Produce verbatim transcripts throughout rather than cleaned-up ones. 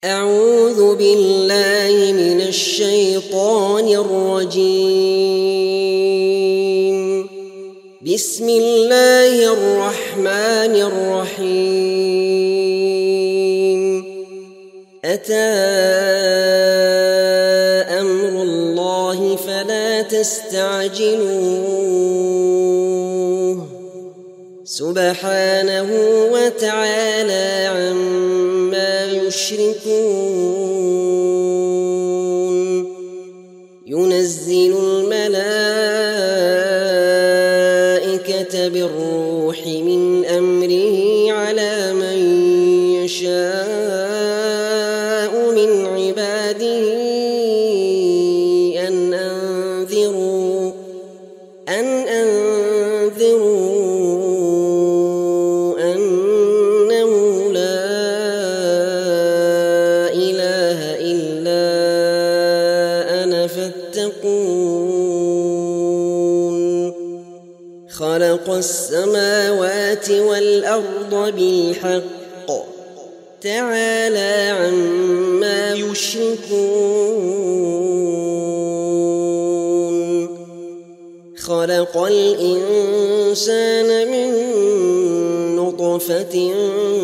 أعوذ بالله من الشيطان الرجيم. بسم الله الرحمن الرحيم. أتى أمر الله فلا تستعجلوه سبحانه وتعالى عما يشركون. ينزل الملائكة بالروح من أمره على من يشاء من عباده أن أنذروا أن أنذروا أنه لا إله إلا أنا فاتقون. خلق السماوات والأرض بالحق تعالى عما يشركون. خلق الإنسان من نطفة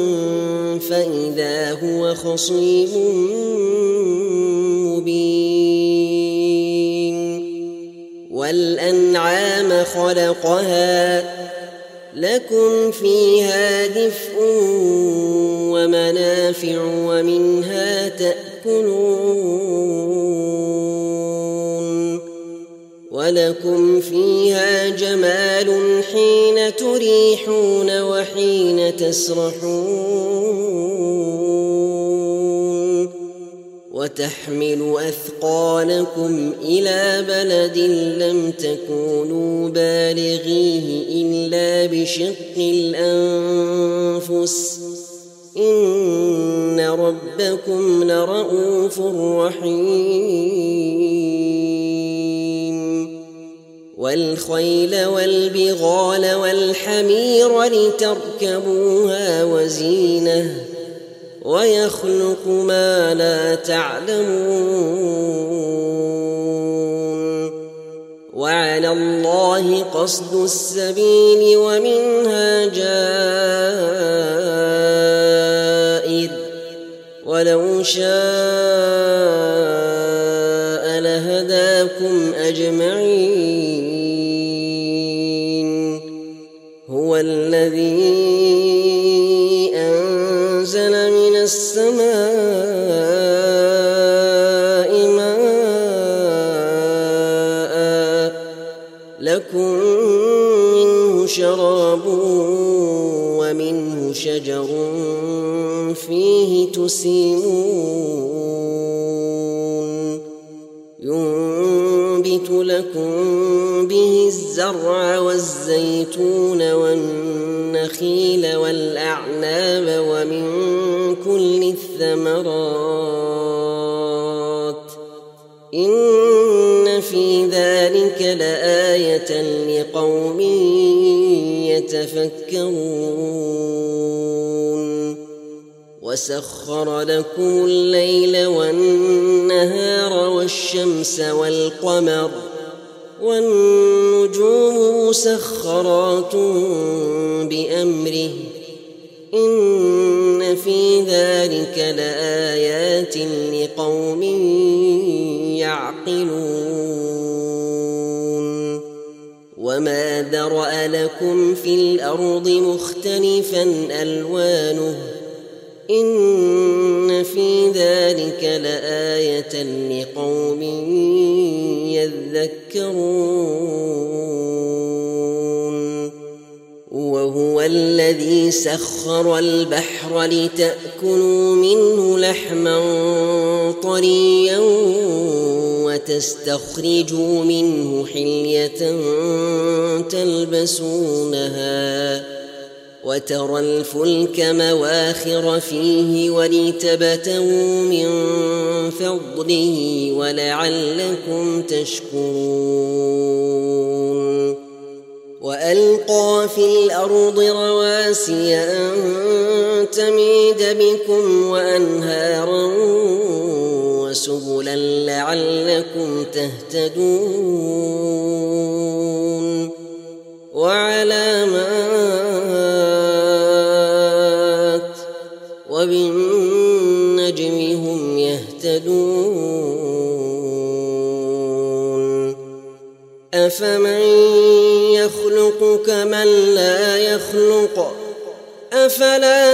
فإذا هو خصيم مبين. والأنعام خلقها لكم فيها دفء ومنافع ومنها تأكلون. ولكم فيها جمال حين تريحون وحين تسرحون. وتحمل أثقالكم إلى بلد لم تكونوا بالغيه إلا بشق الأنفس إن ربكم لرؤوف رحيم. والخيل والبغال والحمير لتركبوها وزينة ويخلق ما لا تعلمون. وعلى الله قصد السبيل ومنها جائر ولو شاء لهداكم أجمعين. هو الذي أنزل من السماء ماء لكم منه شراب ومنه شجر فيه تسيمون. ينبت لكم به الزرع والزيتون والنخيل والأعناب ومن كل الثمرات إن في ذلك لآية لقوم يتفكرون. وسخر لكم الليل والنهار والشمس والقمر والنجوم مسخرات بأمره إن في ذلك لآيات لقوم يعقلون. وما ذرأ لكم في الأرض مختلفا ألوانه إن في ذلك لآية لقوم يذكرون. وهو الذي سخر البحر لتأكلوا منه لحما طريا وتستخرجوا منه حلية تلبسونها وترى الفلك مواخر فيه ولتبتغوا من فضله ولعلكم تشكرون. وألقى في الأرض رواسي أن تميد بكم وأنهارا لعلكم تهتدون وعلامات وبالنجم هم يهتدون أفمن يخلق كمن لا يخلق أفلا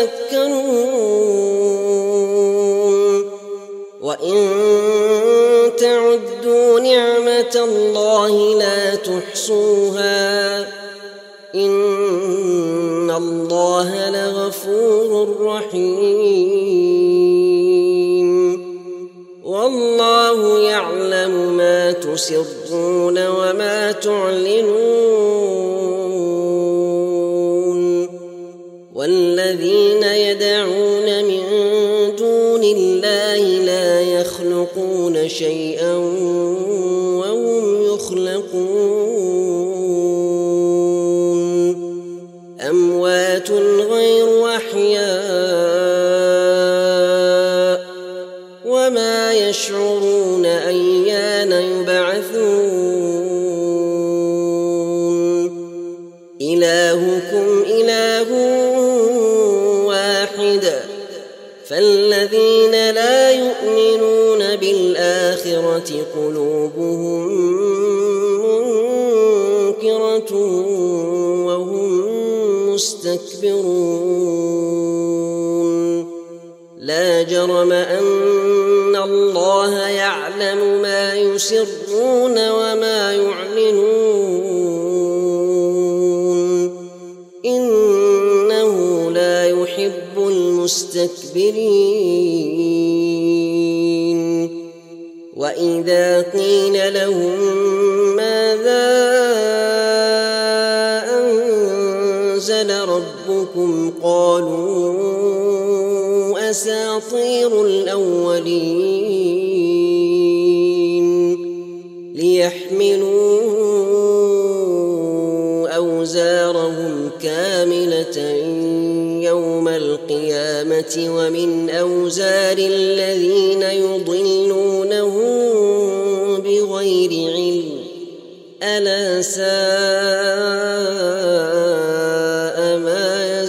تذكرون وإن تعدوا نعمة الله لا تحصوها إن الله لغفور رحيم والله يعلم ما تسرون وما تعلنون والذين يدعون من دون الله لا يخلقون شيئا وهم يخلقون أموات غير أحياء وما يشعرون أيان يبعثون إلهكم إله واحد فالذين لا يؤمنون بالآخرة قلوبهم منكرة وهم مستكبرون لا جرم أن الله يعلم ما يسرون وما يعلنون إنه لا يحب المستكبرين وإذا قيل لهم ماذا أنزل ربكم قالوا أساطير الأولين ليحملوا أوزارهم كاملة يوم القيامة ومن أوزار الذين يضلونهم بغير علم ألا ساء ما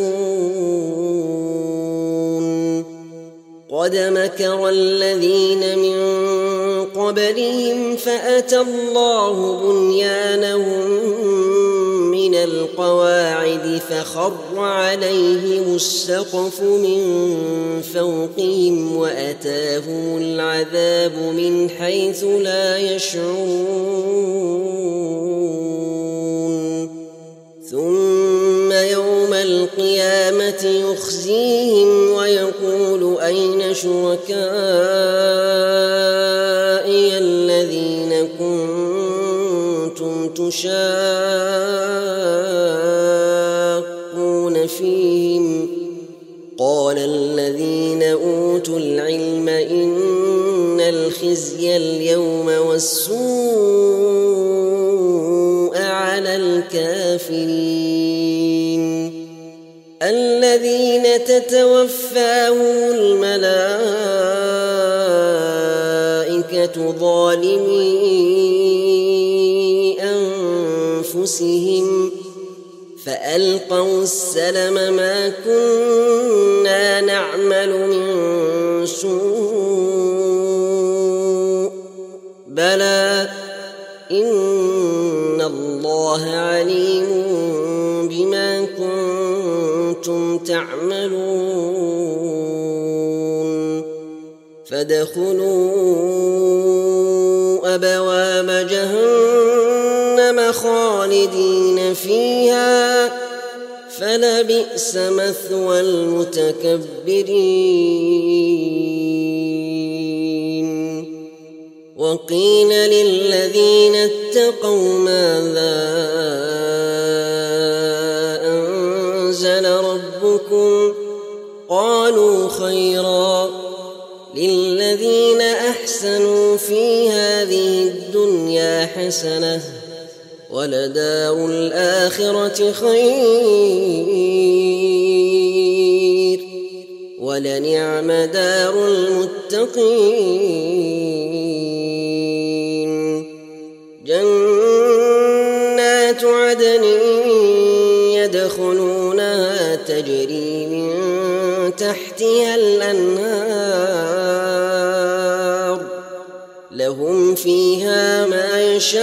يزرون قد مكر الذين من قبلهم فأتى الله بنيانهم من القواعد فخر عليهم السقف من فوقهم وأتاهم العذاب من حيث لا يشعرون ثم يوم القيامة يخزيهم ويقول أين شركائي الذين كنتم تشاقون فيهم قال الذين أوتوا العلم إن الخزي اليوم والسوء على الكافرين الذين تتوفاهم الملائكة ظالمي أنفسهم فألقوا السلم ما كنا نعمل من سوء بلى إن الله عليم بما كنتم تعملون فادخلوا أبواب جهنم خالدين فيها فلبئس مثوى المتكبرين وقيل للذين اتقوا ماذا أنزل ربكم قالوا خيرا للذين أحسنوا في هذه الدنيا حسنة ولدار الآخرة خير ولنعم دار المتقين جنات عدن يدخلونها تجري من تحتها الأنهار لهم فيها ما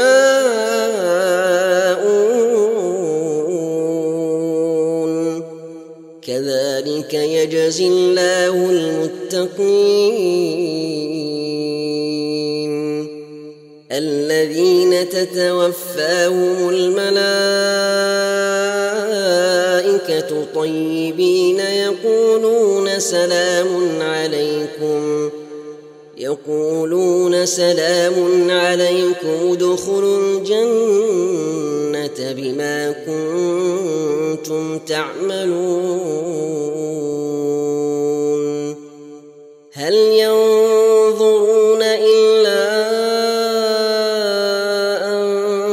يشاءون كذلك يجزي الله المتقين الذين تتوفاهم الملائكة طيبين يقولون سلام عليكم يقولون سلام عليكم ادخلوا الجنة بما كنتم تعملون هل ينظرون إلا أن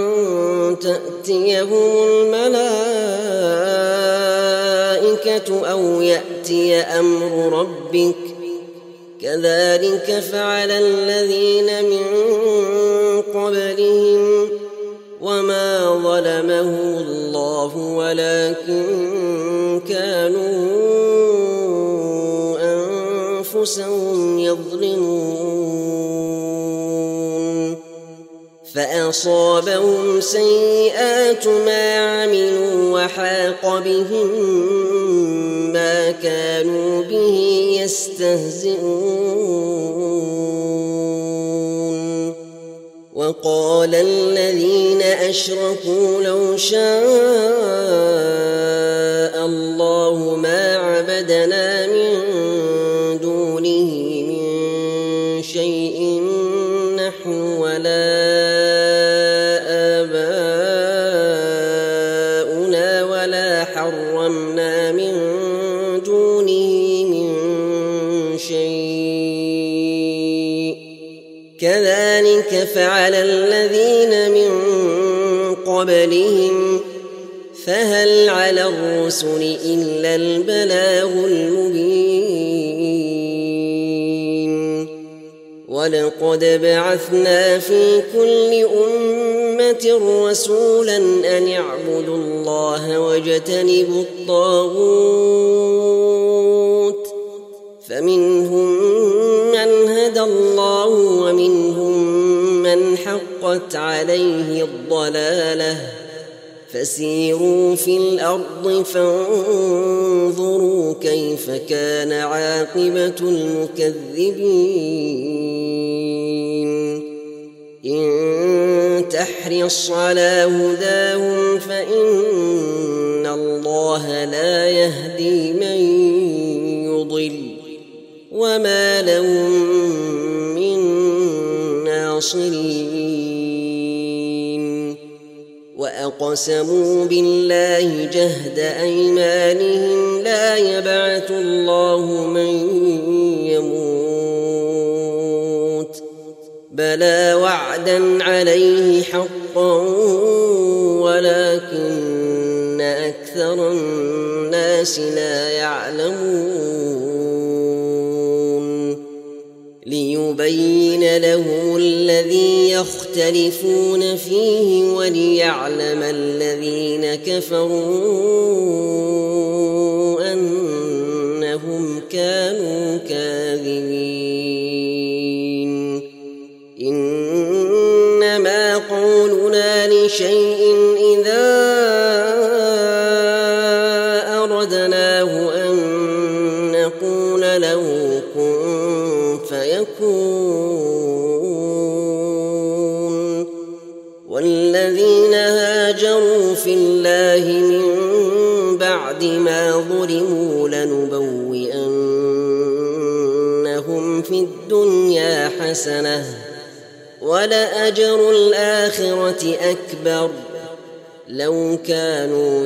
تأتيهم الملائكة أو يأتي أمر ربك كذلك فعل الذين من قبلهم وما ظلمهم الله ولكن كانوا أنفسهم يظلمون فأصابهم سيئات ما عملوا وحاق بهم ما كانوا به يستهزئون وقال الذين أشركوا لو شاء الله ما عبدنا من دونه من شيء نحن ولا آباؤنا ولا حرمنا من دونه من شيء كذلك فعل الذين من قبلهم فهل على الرسل إلا البلاغ المبين ولقد بعثنا في كل أمة رسولا أن اعبدوا الله واجتنبوا الطاغوت فمنهم من هدى الله ومنهم من حقت عليه الضلالة فسيروا في الأرض فانظروا كيف كان عاقبة المكذبين إن تحرص على هداهم فإن الله لا يهدي من يضل وما لهم من ناصرين وأقسموا بالله جهد أيمانهم لا يبعث الله من يموت بلى وعدا عليه حقا ولكن أكثر الناس لا يعلمون ليبين لهم الذي يختلفون فيه وليعلم الذين كفروا أنهم كانوا كاذبين إنما قولنا لشيء إذا أردناه أن نقول له كن فيكون والذين هاجروا في الله من بعد ما ظلموا لنبوئنهم في الدنيا حسنة ولأجر الآخرة أكبر لو كانوا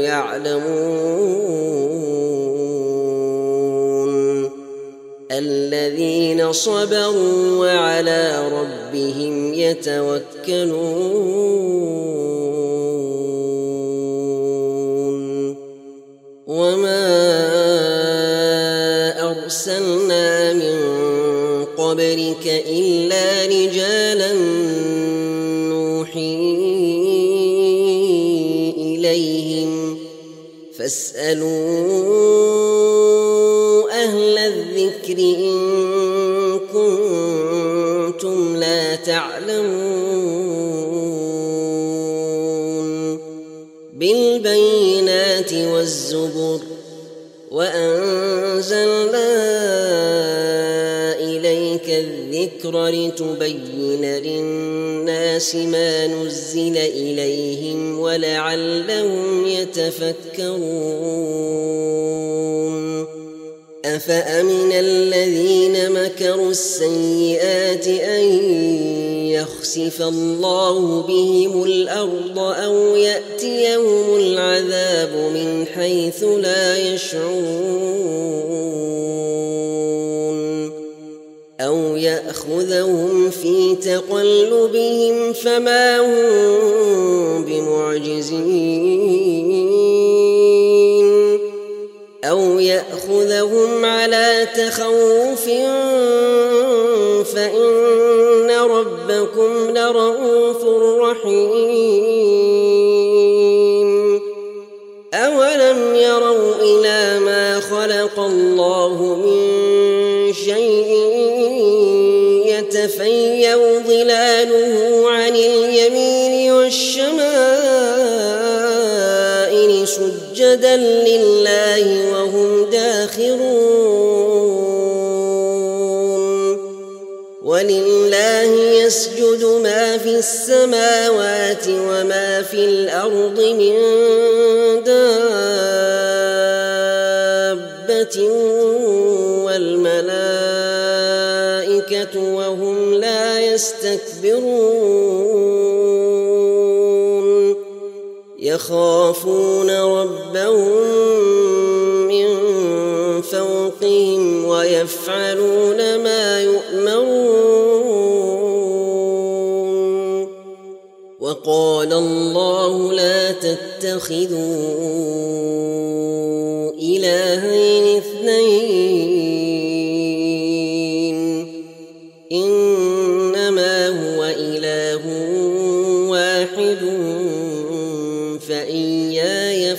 يعلمون الذين صبروا وعلى ربهم يتوكلون وما أرسلنا قبلك إلا رجالا نوحي إليهم فاسألوا أهل الذكر إن كنتم لا تعلمون بالبينات والزبر وأنزلنا إليك الذكر لتبين للناس ما نزل إليهم ولعلهم يتفكرون أفأمن الذين مكروا السيئات أن يخسف الله بهم الأرض أو يأتيهم العذاب من حيث لا يشعرون أو يأخذهم في تقلبهم فما هم بمعجزين أو يأخذهم على تخوف فإن ربكم لرءوف رحيم أولم يروا إلى ما خلق الله من شيء يتفيأ ظلاله عن اليمين والشمائل سجدا لله وهم داخرون ولله يسجد ما في السماوات وما في الأرض من دابة والملائكة وهم لا يستكبرون يخافون ربهم من فوقهم ويفعلون ما يؤمرون وقال الله لا تتخذوا إلهين اثنين إنما هو إله واحد فإياي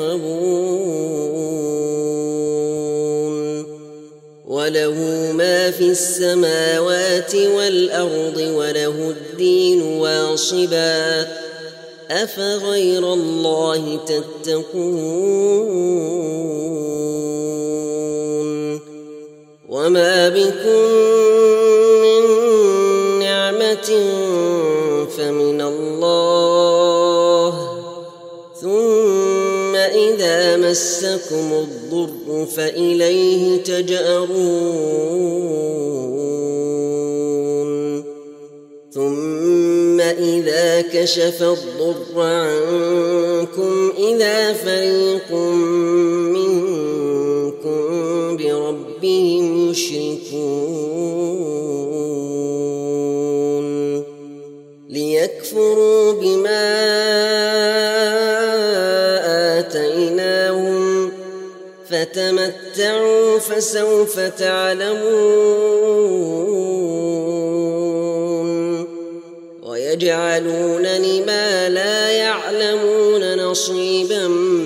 فارهبون وله ما في السماوات والأرض وله الدين واصبا أفغير الله تتقون وما بكم من نعمة فمن الله ثم إذا مسكم الضر فإليه تجأرون ثم إذا كشف الضر عنكم إذا فريق منكم بربهم يشركون ليكفروا بما آتيناهم فتمتعوا فسوف تعلمون ويجعلون لما لا يعلمون نصيبا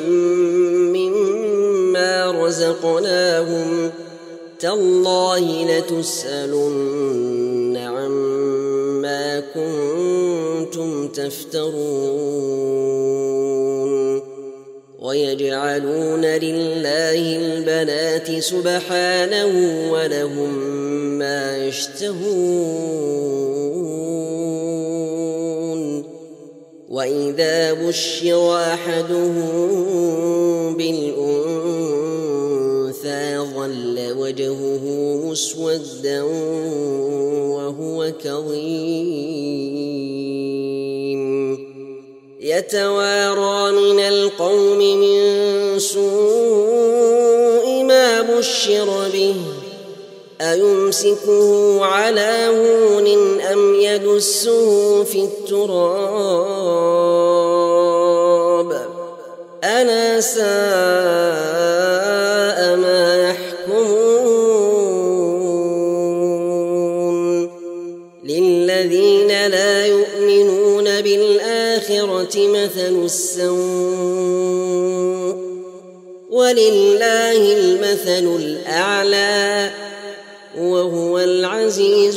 مما رزقناهم تالله لتسألن عما كنتم تفترون ويجعلون لله البنات سبحانه ولهم ما يشتهون وإذا بشر أحدهم بالأنثى ظل وجهه مسودا وهو كظيم يتوارى من القوم من سوء ما بشر به أيمسكه على هون أم يدسه في التراب ألا ساء ما يحكمون للذين لا يؤمنون بالآخرة مثل السوء ولله المثل الأعلى وهو العزيز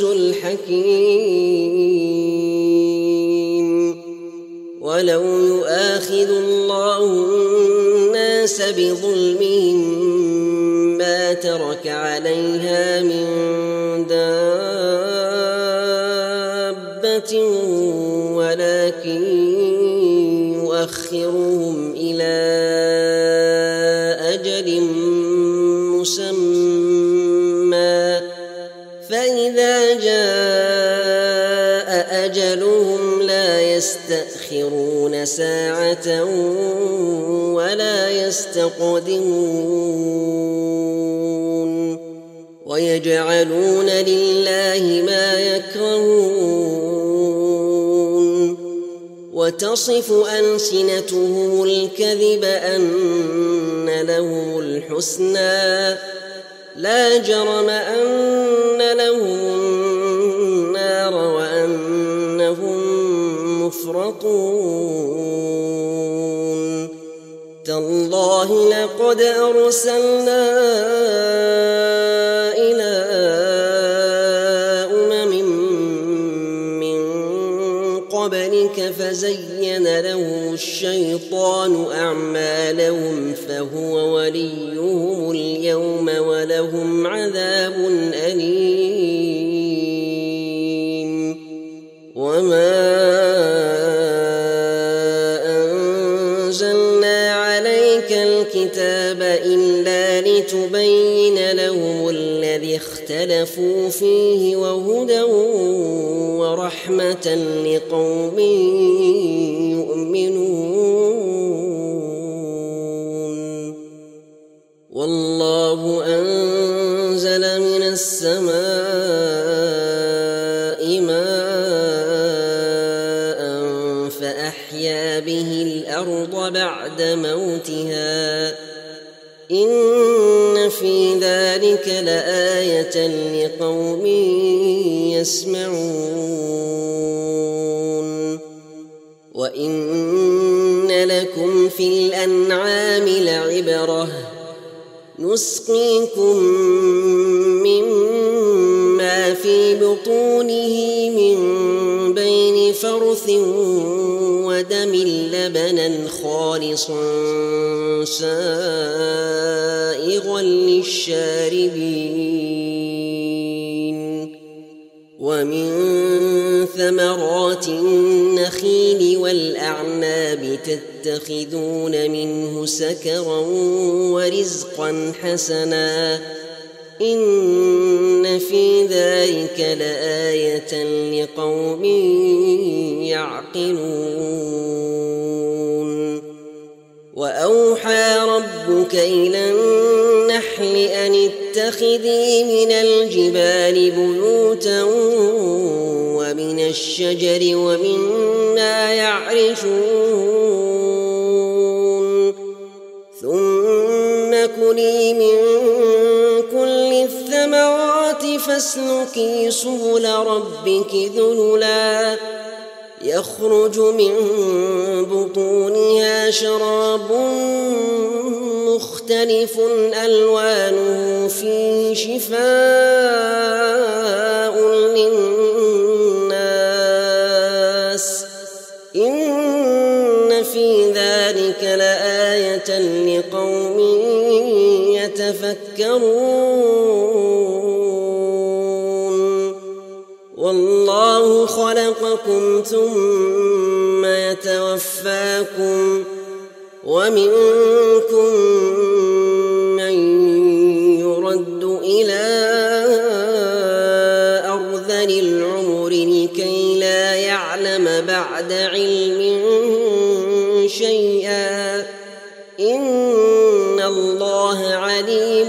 الحكيم. ولو يؤاخذ الله الناس بظلمهم ما ترك عليها من دابة ولكن يؤخرهم إلى أجل مسمى فإذا جاء أجلهم لا يستأخرون ساعة ولا يستقدمون. ويجعلون لله ما يكرهون وتصف ألسنتهم الكذب أن لهم الحسنى لا جرم أن لهم النار وأنهم مفرطون. تالله لقد أرسلنا إلى أمم من قبلك فزين لهم الشيطان أعمالهم فهو وليهم اليوم ولهم عذاب أليم. وما أنزلنا عليك الكتاب إلا لتبين لهم الذي اختلفوا فيه وهدى ورحمة لقوم يؤمنون. والله أنزل من السماء ماء فأحيا به الأرض بعد موتها إن في ذلك لآية لقوم يسمعون. وإن لكم في الأنعام لعبرة نسقيكم مما في بطونه من بين فرث ودم لبنا خالصا سائغا للشاربين ومن ثمرات النخيل والأعناب تتخذون منه سكرا ورزقا حسنا إن في ذلك لآية لقوم يعقلون. وأوحى ربك إلى النحل أن اتخذي من الجبال بيوتا ومن الشجر ومما يعرشون ثم كلي من كل الثمرات فاسلكي سبل ربك ذللا يخرج من بطونها شراب مختلف ألوانه فيه شفاء للناس إن في ذلك لآية لقوم يتفكرون. والله خلقكم ثم يتوفاكم ومنكم من يرد إلى أرذل العمر لكي لا يعلم بعد علم شيئا إن الله عليم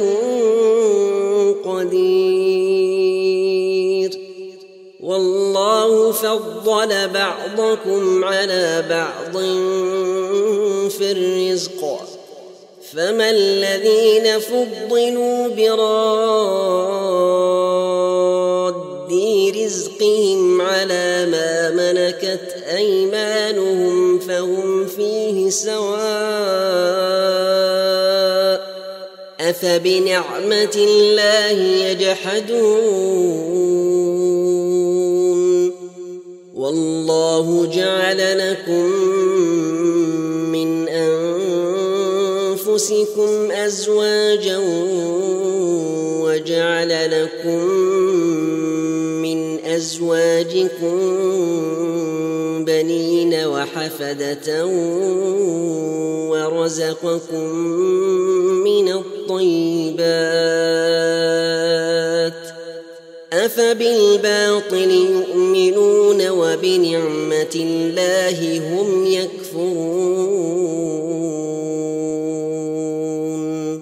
قدير. والله فضل بعضكم على بعض في الرزق فما الذين فضلوا براد رزقهم على ما ملكت أيمانهم فهم فيه سواء أفبنعمة الله يجحدون والله جعل لكم من أنفسكم أزواجا وجعل لكم من أزواجكم بنين وحفدة ورزقكم من الطيبات أفبالباطل يؤمنون وبنعمة الله هم يكفرون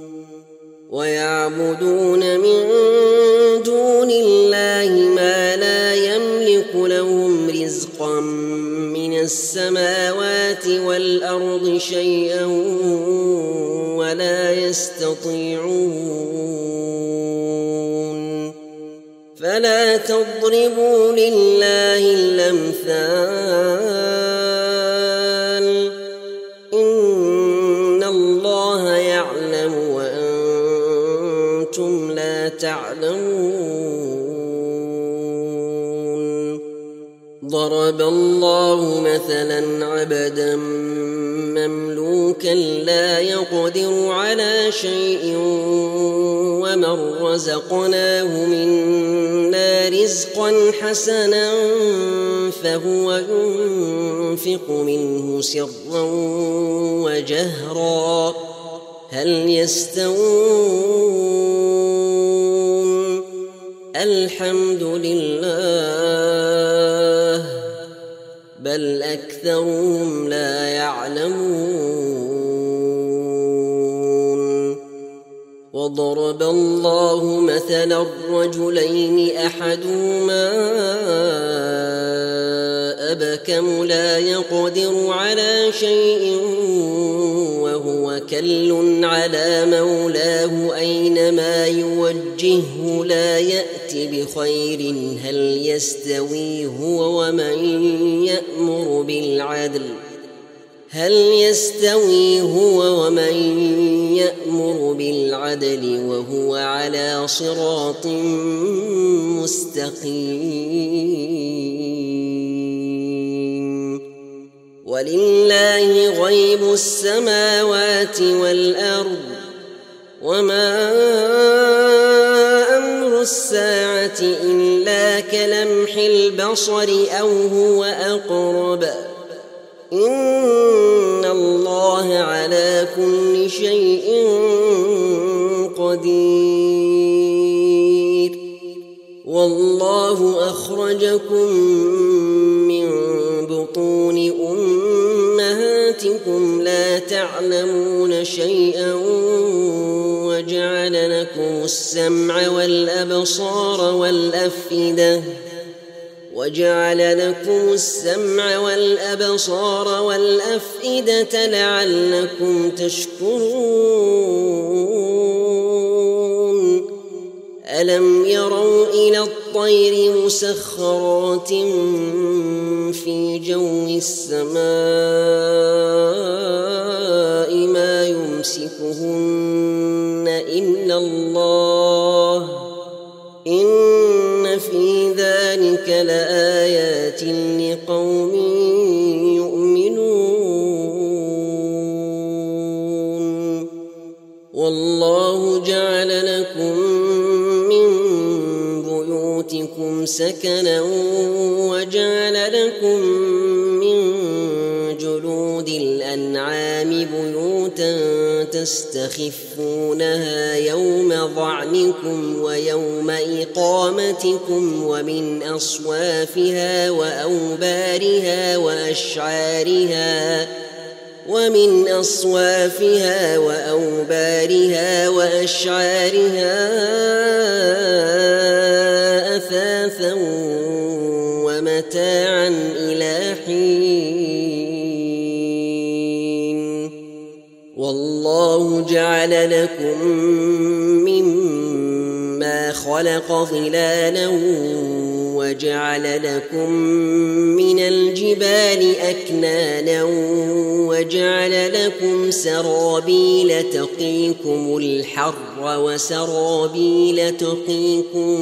ويعبدون من دون الله ما لا يملك لهم رزقا من السماوات والأرض شيئا ولا يستطيعون فلا تضربوا لله الأمثال إن الله يعلم وأنتم لا تعلمون ضرب الله مثلا عبدا مملوكا لا يقدر على شيء ومن رزقناه منا رزقا حسنا فهو ينفق منه سرا وجهرا هل يستوون الحمد لله بل أكثرهم لا يعلمون وضرب الله مثلا الرجلين أحدهما أبكم لا يقدر على شيء وهو كل على مولاه أينما يوجهه لا يأتي بخير هل يستوي هو ومن يأمر بالعدل هل يستوي هو ومن يأمر بالعدل وهو على صراط مستقيم ولله غيب السماوات والأرض وما أمر الساعة إلا كلمح البصر أو هو أقرب إن الله على كل شيء قدير والله أخرجكم من بطون أمهاتكم لا تعلمون شيئا وجعل لكم السمع والأبصار والأفئدة وجعل لكم السمع والأبصار والأفئدة لعلكم تشكرون ألم يروا إلى الطير مسخرات في جو السماء ما يمسكهن إلا الله إن في ذلك لآيات لقوم يؤمنون والله جعل لكم من بيوتكم سكنا وجعل لكم من جلود الأنعام بيوتا تستخفونها يوم ظعنكم ويوم إقامتكم ومن أصوافها وأوبارها وأشعارها ومن أصوافها وأوبارها وأشعارها أثاثا ومتاعا إلى حين والله جعل لكم مما خلق ظلالا وجعل لكم من الجبال أكنانا وجعل لكم سرابيل تقيكم الحر وسرابيل تقيكم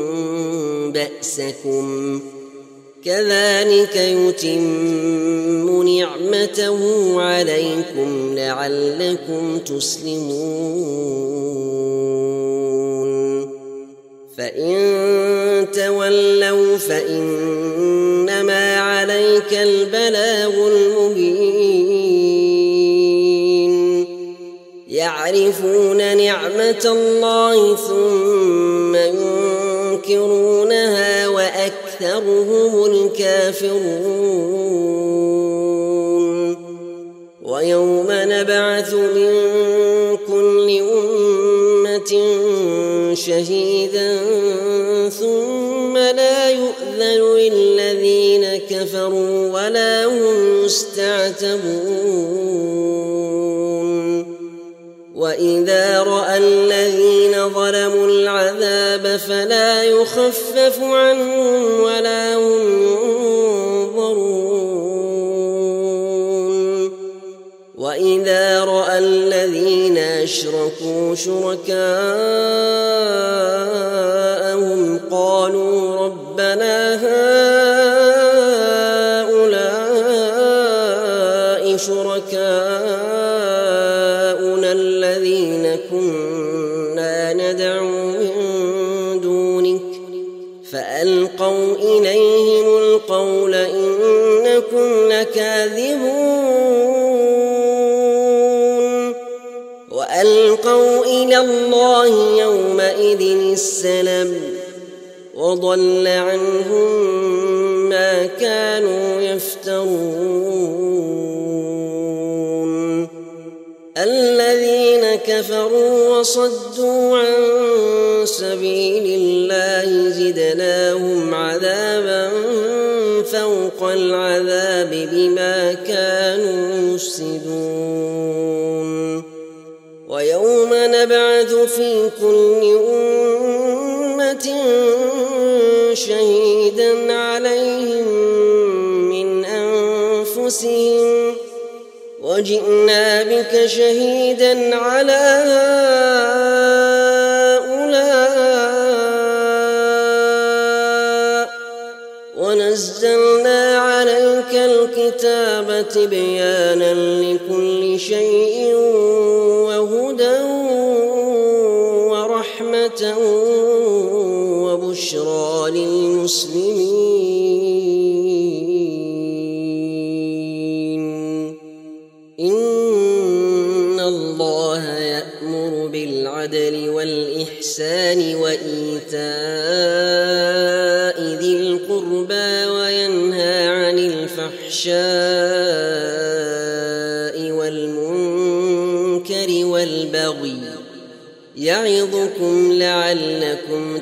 بأسكم كذلك يتم نعمته عليكم لعلكم تسلمون فإن تولوا فإنما عليك البلاغ المبين يعرفون نعمة الله ثم ينكرونها وأكثرهم الكافرون ويوم نبعث من كل أمة شهيدا ثم لا يؤذن للذين كفروا ولا هم يستعتبون وإذا رأى الذين ظلموا العذاب فلا يخفف عنهم ولا هم ينظرون وإذا رأى الذين أشركوا شركاءهم قالوا ربنا هؤلاء شركاؤنا الذين كنا ندعو من دونك فألقوا إليهم القول إنكم لكاذبون وألقوا إلى الله يومئذ السلم وضل عنهم ما كانوا يفترون الذين كفروا وصدوا عن سبيل الله زدناهم عذابا فوق العذاب بما كانوا يفسدون ويوم نبعث في كل أمة شهيدا عليهم من أنفسهم وجئنا بك شهيدا على هؤلاء ونزلنا عليك الكتاب تبيانا لكل شيء وهدى ورحمة وبشرى للمسلمين إن الله يأمر بالعدل والإحسان وإيتاء ذي القربى وينهى عن الفحشاء والمنكر والبغي يعظكم لعلكم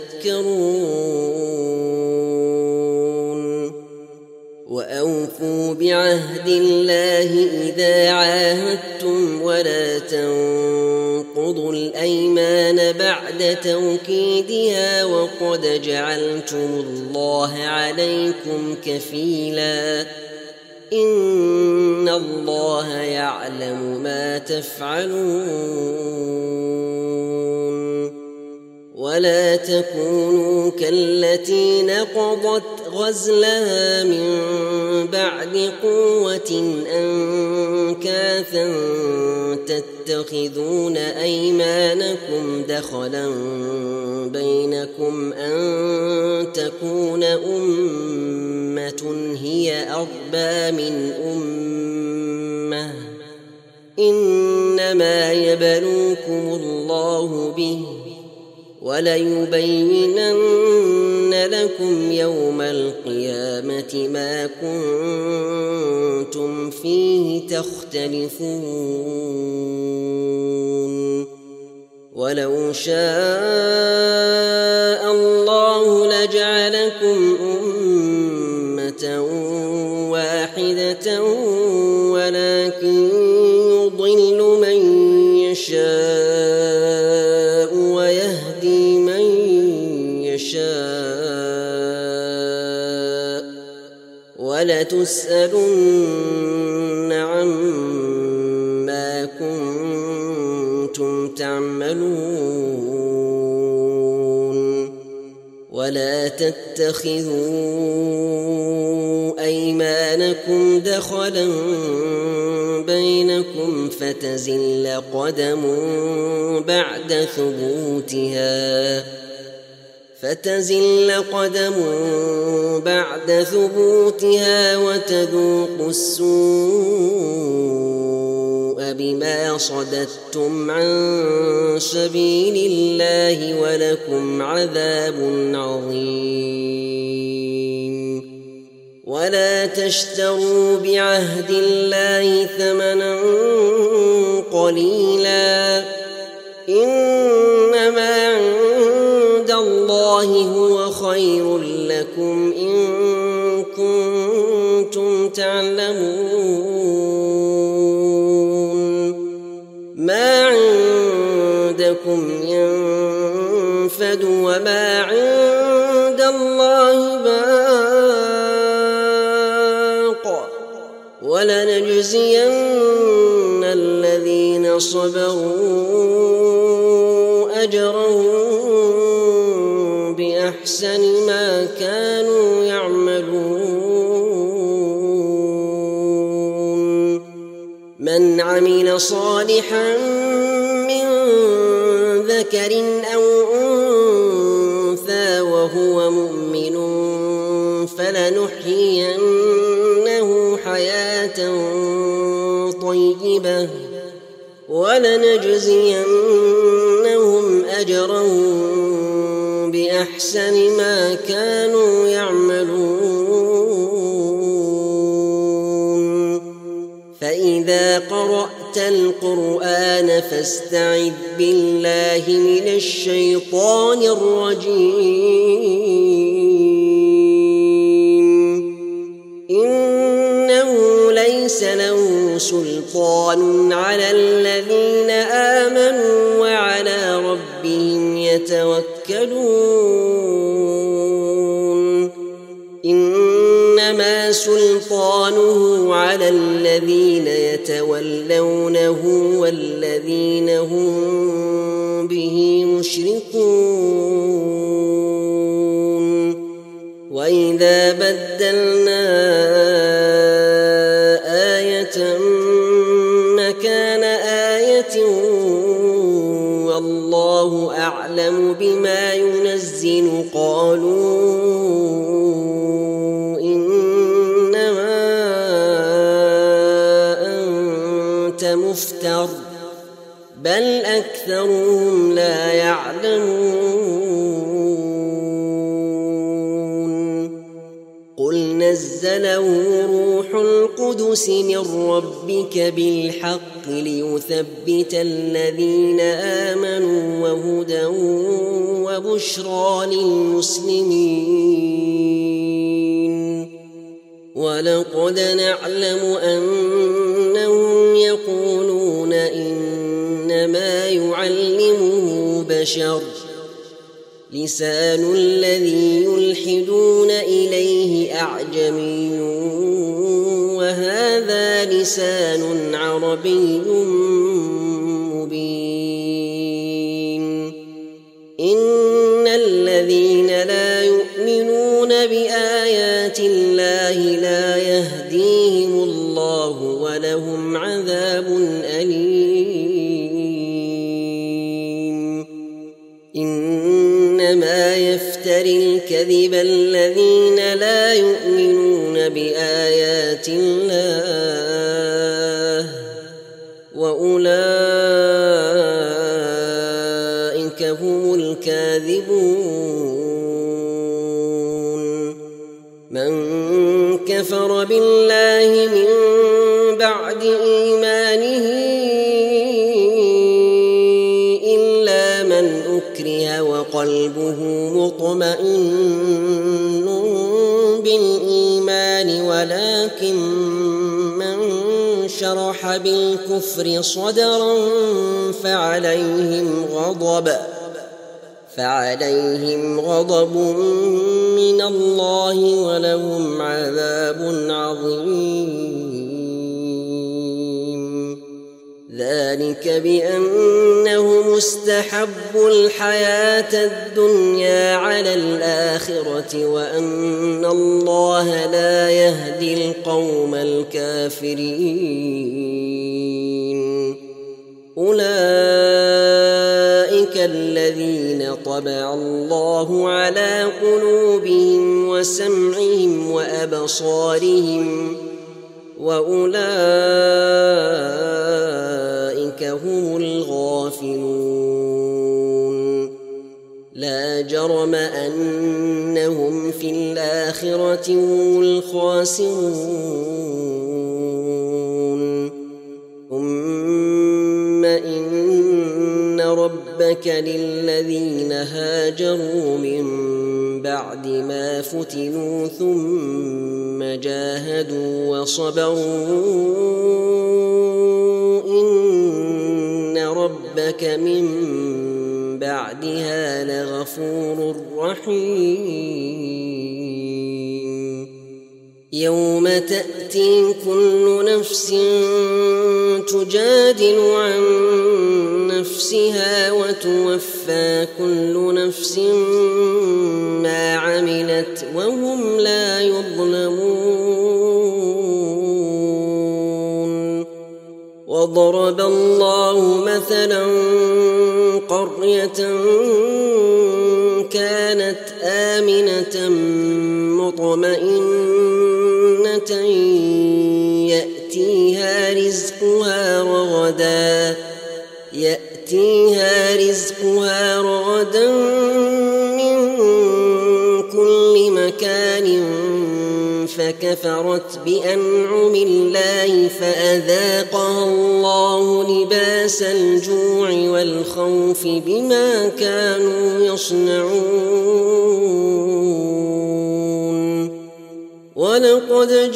تذكرون وأوفوا بعهد الله إذا عاهدتم ولا تنقضوا الأيمان بعد توكيدها وقد جعلتم الله عليكم كفيلا إن الله يعلم ما تفعلون ولا تكونوا كالتي نقضت غزلها من بعد قوة أنكاثا تتخذون أيمانكم دخلا بينكم أن تكون أمة هي أربى من أمة إنما يبلوكم الله به وليبينن لكم يوم القيامة ما كنتم فيه تختلفون ولو شاء الله لجعلكم أمة واحدة ولكن يضل من يشاء ويهدي من يشاء ولتسألن عما كنتم تعملون ولا تتخذوا أيمانكم دخلا بينكم فتزل قدم بعد ثبوتها فتزل قدم بعد ثبوتها وتذوقوا السوء بما صددتم عن سبيل الله ولكم عذاب عظيم. ولا تشتروا بعهد الله ثمنا قليلا إنما عند الله هو خير لكم إن كنتم تعلمون. ما عندكم ينفد وما عند الله باق ولنجزين الذين صبروا أجرهم بأحسن ما كانوا يعملون. من عمل صالحا من ذكر أو أنثى وهو مؤمن فلنحيينه حياة طيبة ولنجزينهم أجرهم بأحسن ما كانوا يعملون. فإذا قرأت القرآن فاستعذ بالله من الشيطان الرجيم. إنه ليس له سلطان على الذين آمنوا وعلى ربهم يتوكلون. إنما سلطانه على الذين يتولونه والذين هم به مشركون. وإذا بدلنا آية مكان آية والله أعلم بما ينزل قالوا إنما أنت مفتر بل أكثرهم لا يعلمون. قل نزله روح القدس من ربك بالحق ليثبت الذين آمنوا وهدى وبشرى للمسلمين. ولقد نعلم أنهم يقولون إنما يعلمه بشر لسان الذي يلحدون إليه أعجمي وهذا لسان عربي مبين. إن الذين لا يؤمنون بآيات الله لا يهديهم الله ولهم عذاب أليم. إنما يفتري الكذب الذين لا يؤمنون بآيات الله وأولئك هم الكاذبون. من كفر بالله من بعد إيمانه إلا من أكره وقلبه مطمئن بالإيمان ولكن من شرح بالكفر صدرا فعليهم غضب فعليهم غضب من الله ولهم عذاب ذلك بأنهم استحبوا الحياة الدنيا على الآخرة وأن الله لا يهدي القوم الكافرين. أولئك الذين طبع الله على قلوبهم وسمعهم وأبصارهم وأولئك هم الغافلون. لا جرم أنهم في الآخرة هم الخاسرون. ثم إن ربك للذين هاجروا من بعد ما فتنوا ثم جاهدوا وصبروا إن ربك من بعدها لغفور رحيم. يوم تأتي كل نفس تجادل عن نفسها وتوفى كل نفس ما عملت وهم لا يظلمون. وضرب الله مثلا قرية كانت آمنة مطمئنة يأتيها رزقها رغدا يأتيها رزقها رغدا من كل مكان فكفرت بأنعم الله فأذاقها الله لباس الجوع والخوف بما كانوا يصنعون. ولقد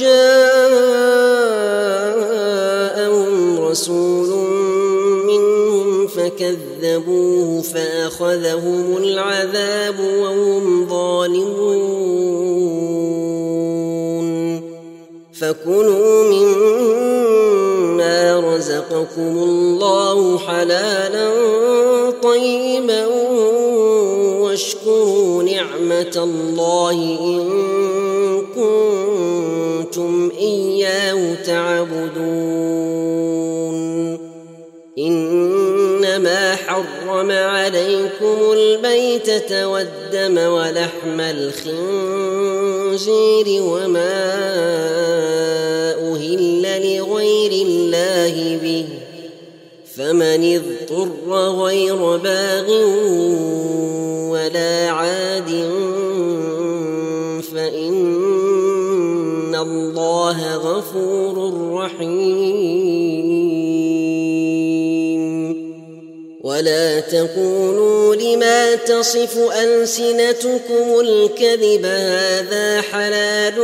جاءهم رسول منهم فكذبوه فأخذهم العذاب وهم ظالمون. فكلوا مما رزقكم الله حلالا طيبا واشكروا نعمة الله إن كنتم إياه تعبدون. إنما حرم عليكم الميتة والدم ولحم الخنزير وما أهل لغير الله به فمن اضطر غير باغ ولا عاد فإن الله غفور رحيم. ولا تقولوا لما تصف ألسنتكم الكذب هذا حلال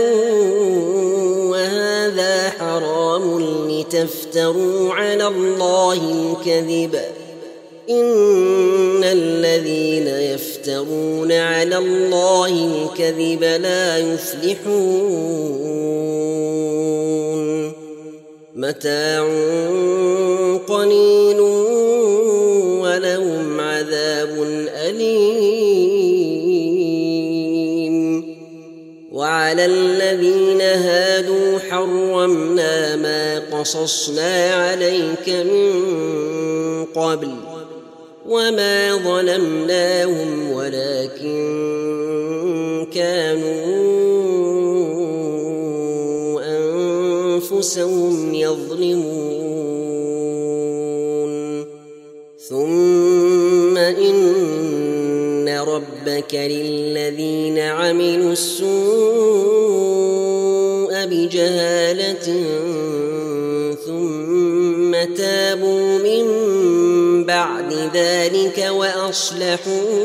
وهذا حرام لتفتروا على الله الكذب إن الذين يفترون على الله الكذب لا يفلحون. متاع قليل ولهم عذاب أليم. وعلى الذين هادوا حرمنا ما قصصنا عليك من قبل وما ظلمناهم ولكن كانوا أنفسهم يظلمون. ثم إن ربك للذين عملوا السوء بجهالة ثم تابوا من بعد ذلك وأصلحوا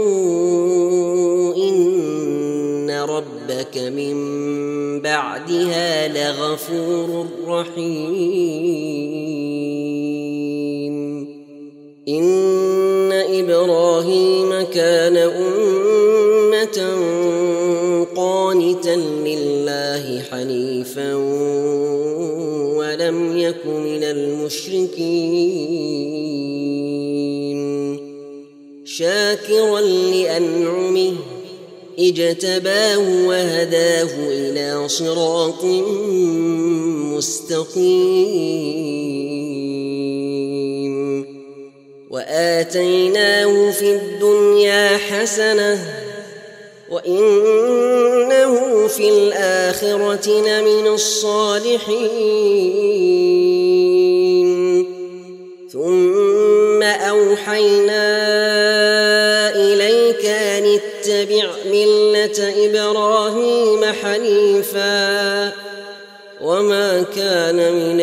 إن ربك من بعدها لغفور رحيم. إن إبراهيم كان أمة قانتا لله حنيفا ولم يك من المشركين. اجتباه وهداه إلى صراط مستقيم وآتيناه في الدنيا حسنة وإنه في الآخرة لمن الصالحين ثم أوحينا إليك أن اتبع ملة إبراهيم حنيفا وما كان من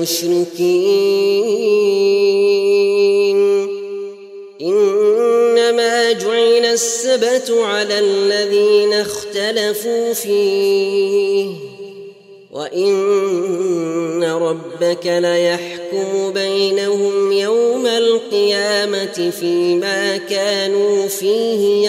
المشركين إنما جعل السبت على الذين اختلفوا فيه وإن ربك ليحكم بينهم يوم القيامة فيما كانوا فيه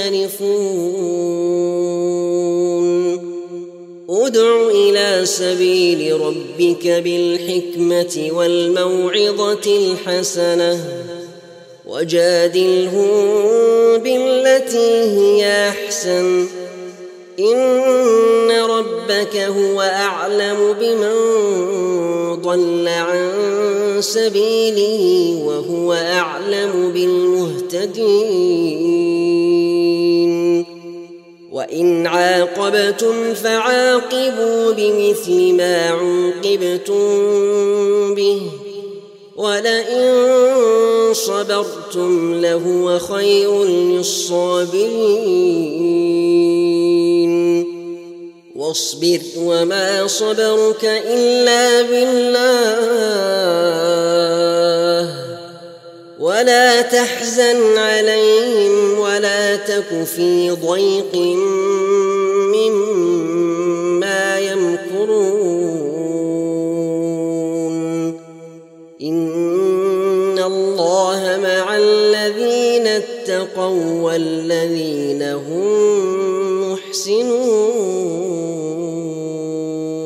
يختلفون ادع إلى سبيل ربك بالحكمة والموعظة الحسنة وجادلهم بالتي هي أحسن إن ربك هو أعلم بمن ضل عن سبيله وهو أعلم بالمهتدين وإن عاقبتم فعاقبوا بمثل ما عوقبتم به ولئن صبرتم لهو خير للصابرين واصبر وما صبرك إلا بالله ولا تحزن عليهم ولا تك في ضيق مما يمكرون إن الله مع الذين اتقوا والذين هم محسنون